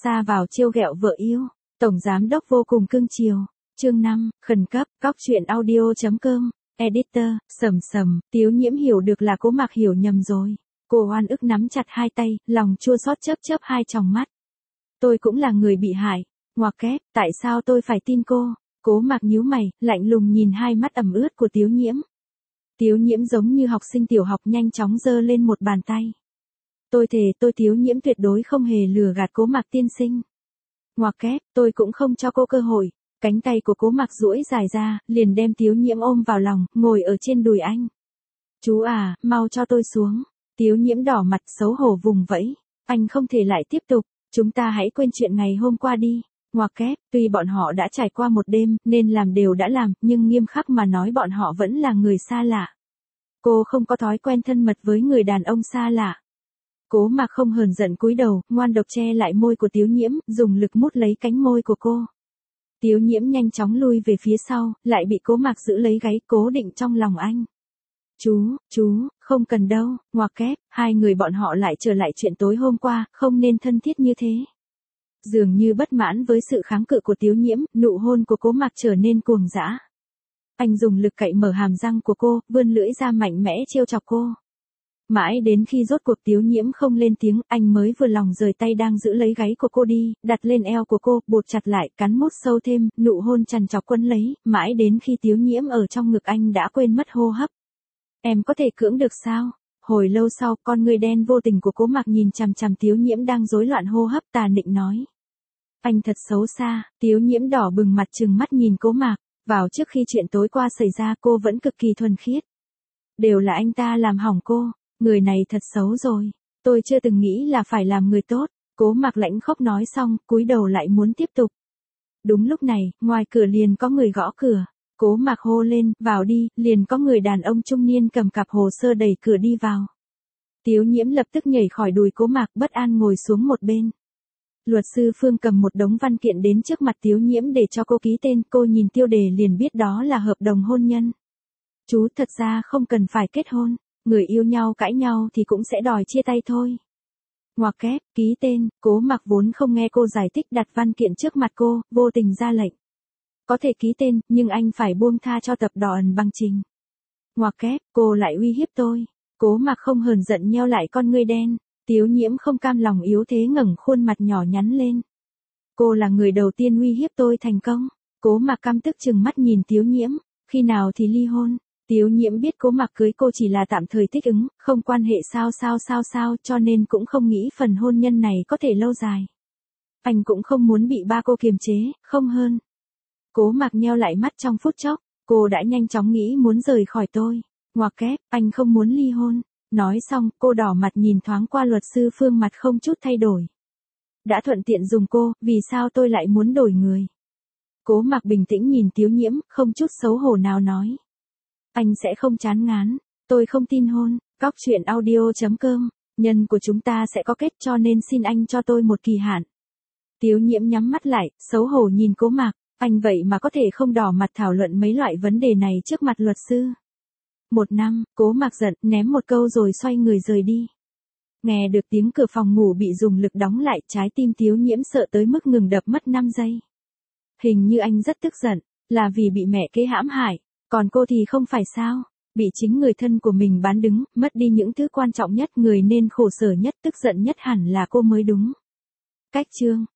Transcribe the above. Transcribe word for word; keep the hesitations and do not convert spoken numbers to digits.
Sa vào trêu ghẹo vợ yêu, tổng giám đốc vô cùng cưng chiều. Chương năm, khẩn cấp, cóc truyện audio chấm com, editor, sầm sầm, Tiếu Nhiễm hiểu được là Cố Mạc hiểu nhầm rồi. Cô oan ức nắm chặt hai tay, lòng chua xót chớp chớp hai tròng mắt. Tôi cũng là người bị hại, ngoặc kép, tại sao tôi phải tin cô? Cố Mạc nhíu mày, lạnh lùng nhìn hai mắt ẩm ướt của Tiếu Nhiễm. Tiếu Nhiễm giống như học sinh tiểu học nhanh chóng giơ lên một bàn tay. Tôi thề tôi Tiếu Nhiễm tuyệt đối không hề lừa gạt Cố Mạc tiên sinh. Ngoặc kép, tôi cũng không cho cô cơ hội. Cánh tay của Cố Mạc duỗi dài ra, liền đem Tiếu Nhiễm ôm vào lòng, ngồi ở trên đùi anh. Chú à, mau cho tôi xuống. Tiếu Nhiễm đỏ mặt xấu hổ vùng vẫy. Anh không thể lại tiếp tục, chúng ta hãy quên chuyện ngày hôm qua đi. Ngoặc kép, tuy bọn họ đã trải qua một đêm, nên làm đều đã làm, nhưng nghiêm khắc mà nói bọn họ vẫn là người xa lạ. Cô không có thói quen thân mật với người đàn ông xa lạ. Cố Mạc không hờn giận cúi đầu, ngoan độc che lại môi của Tiếu Nhiễm, dùng lực mút lấy cánh môi của cô. Tiếu Nhiễm nhanh chóng lui về phía sau, lại bị Cố Mạc giữ lấy gáy cố định trong lòng anh. Chú, chú, không cần đâu, ngoặc kép, hai người bọn họ lại trở lại chuyện tối hôm qua, không nên thân thiết như thế. Dường như bất mãn với sự kháng cự của Tiếu Nhiễm, nụ hôn của Cố Mạc trở nên cuồng dã. Anh dùng lực cậy mở hàm răng của cô, vươn lưỡi ra mạnh mẽ trêu chọc cô. Mãi đến khi rốt cuộc Tiếu Nhiễm không lên tiếng, anh mới vừa lòng rời tay đang giữ lấy gáy của cô đi, đặt lên eo của cô, bột chặt lại, cắn mút sâu thêm, nụ hôn chằn chọc quấn lấy, mãi đến khi Tiếu Nhiễm ở trong ngực anh đã quên mất hô hấp. Em có thể cưỡng được sao? Hồi lâu sau, con người đen vô tình của Cố Mạc nhìn chằm chằm Tiếu Nhiễm đang rối loạn hô hấp tà nịnh nói. Anh thật xấu xa. Tiếu Nhiễm đỏ bừng mặt trừng mắt nhìn Cố Mạc. Vào trước khi chuyện tối qua xảy ra cô vẫn cực kỳ thuần khiết. Đều là anh ta làm hỏng cô. Người này thật xấu rồi. Tôi chưa từng nghĩ là phải làm người tốt. Cố Mạc lãnh khóc nói xong, cúi đầu lại muốn tiếp tục. Đúng lúc này, ngoài cửa liền có người gõ cửa. Cố Mạc hô lên, vào đi, liền có người đàn ông trung niên cầm cặp hồ sơ đẩy cửa đi vào. Tiếu Nhiễm lập tức nhảy khỏi đùi Cố Mạc, bất an ngồi xuống một bên. Luật sư Phương cầm một đống văn kiện đến trước mặt Tiếu Nhiễm để cho cô ký tên, cô nhìn tiêu đề liền biết đó là hợp đồng hôn nhân. Chú thật ra không cần phải kết hôn, người yêu nhau cãi nhau thì cũng sẽ đòi chia tay thôi. Ngoặc kép, ký tên. Cố Mạc vốn không nghe cô giải thích đặt văn kiện trước mặt cô, vô tình ra lệnh. Có thể ký tên, nhưng anh phải buông tha cho tập đoàn bằng trình. Ngoặc kép, cô lại uy hiếp tôi. Cố Mạc không hờn giận nheo lại con ngươi đen. Tiếu Nhiễm không cam lòng yếu thế ngẩng khuôn mặt nhỏ nhắn lên. Cô là người đầu tiên uy hiếp tôi thành công. Cố Mạc căm tức chừng mắt nhìn Tiếu Nhiễm. Khi nào thì ly hôn? Tiếu Nhiễm biết Cố Mạc cưới cô chỉ là tạm thời thích ứng, không quan hệ sao sao sao sao, cho nên cũng không nghĩ phần hôn nhân này có thể lâu dài. Anh cũng không muốn bị ba cô kiềm chế, không hơn. Cố Mạc nheo lại mắt trong phút chốc, cô đã nhanh chóng nghĩ muốn rời khỏi tôi. Ngoặc kép, anh không muốn ly hôn. Nói xong, cô đỏ mặt nhìn thoáng qua luật sư Phương mặt không chút thay đổi. Đã thuận tiện dùng cô, vì sao tôi lại muốn đổi người? Cố Mạc bình tĩnh nhìn Tiếu Nhiễm, không chút xấu hổ nào nói. Anh sẽ không chán ngán, tôi không tin hôn. Cóc truyện audio chấm com, nhân của chúng ta sẽ có kết cho nên xin anh cho tôi một kỳ hạn. Tiếu Nhiễm nhắm mắt lại, xấu hổ nhìn Cố Mạc, anh vậy mà có thể không đỏ mặt thảo luận mấy loại vấn đề này trước mặt luật sư. Một năm, Cố Mạc giận, ném một câu rồi xoay người rời đi. Nghe được tiếng cửa phòng ngủ bị dùng lực đóng lại, trái tim Tiếu Nhiễm sợ tới mức ngừng đập mất năm giây. Hình như anh rất tức giận, là vì bị mẹ kế hãm hại, còn cô thì không phải sao, bị chính người thân của mình bán đứng, mất đi những thứ quan trọng nhất, người nên khổ sở nhất, tức giận nhất hẳn là cô mới đúng. Cách chương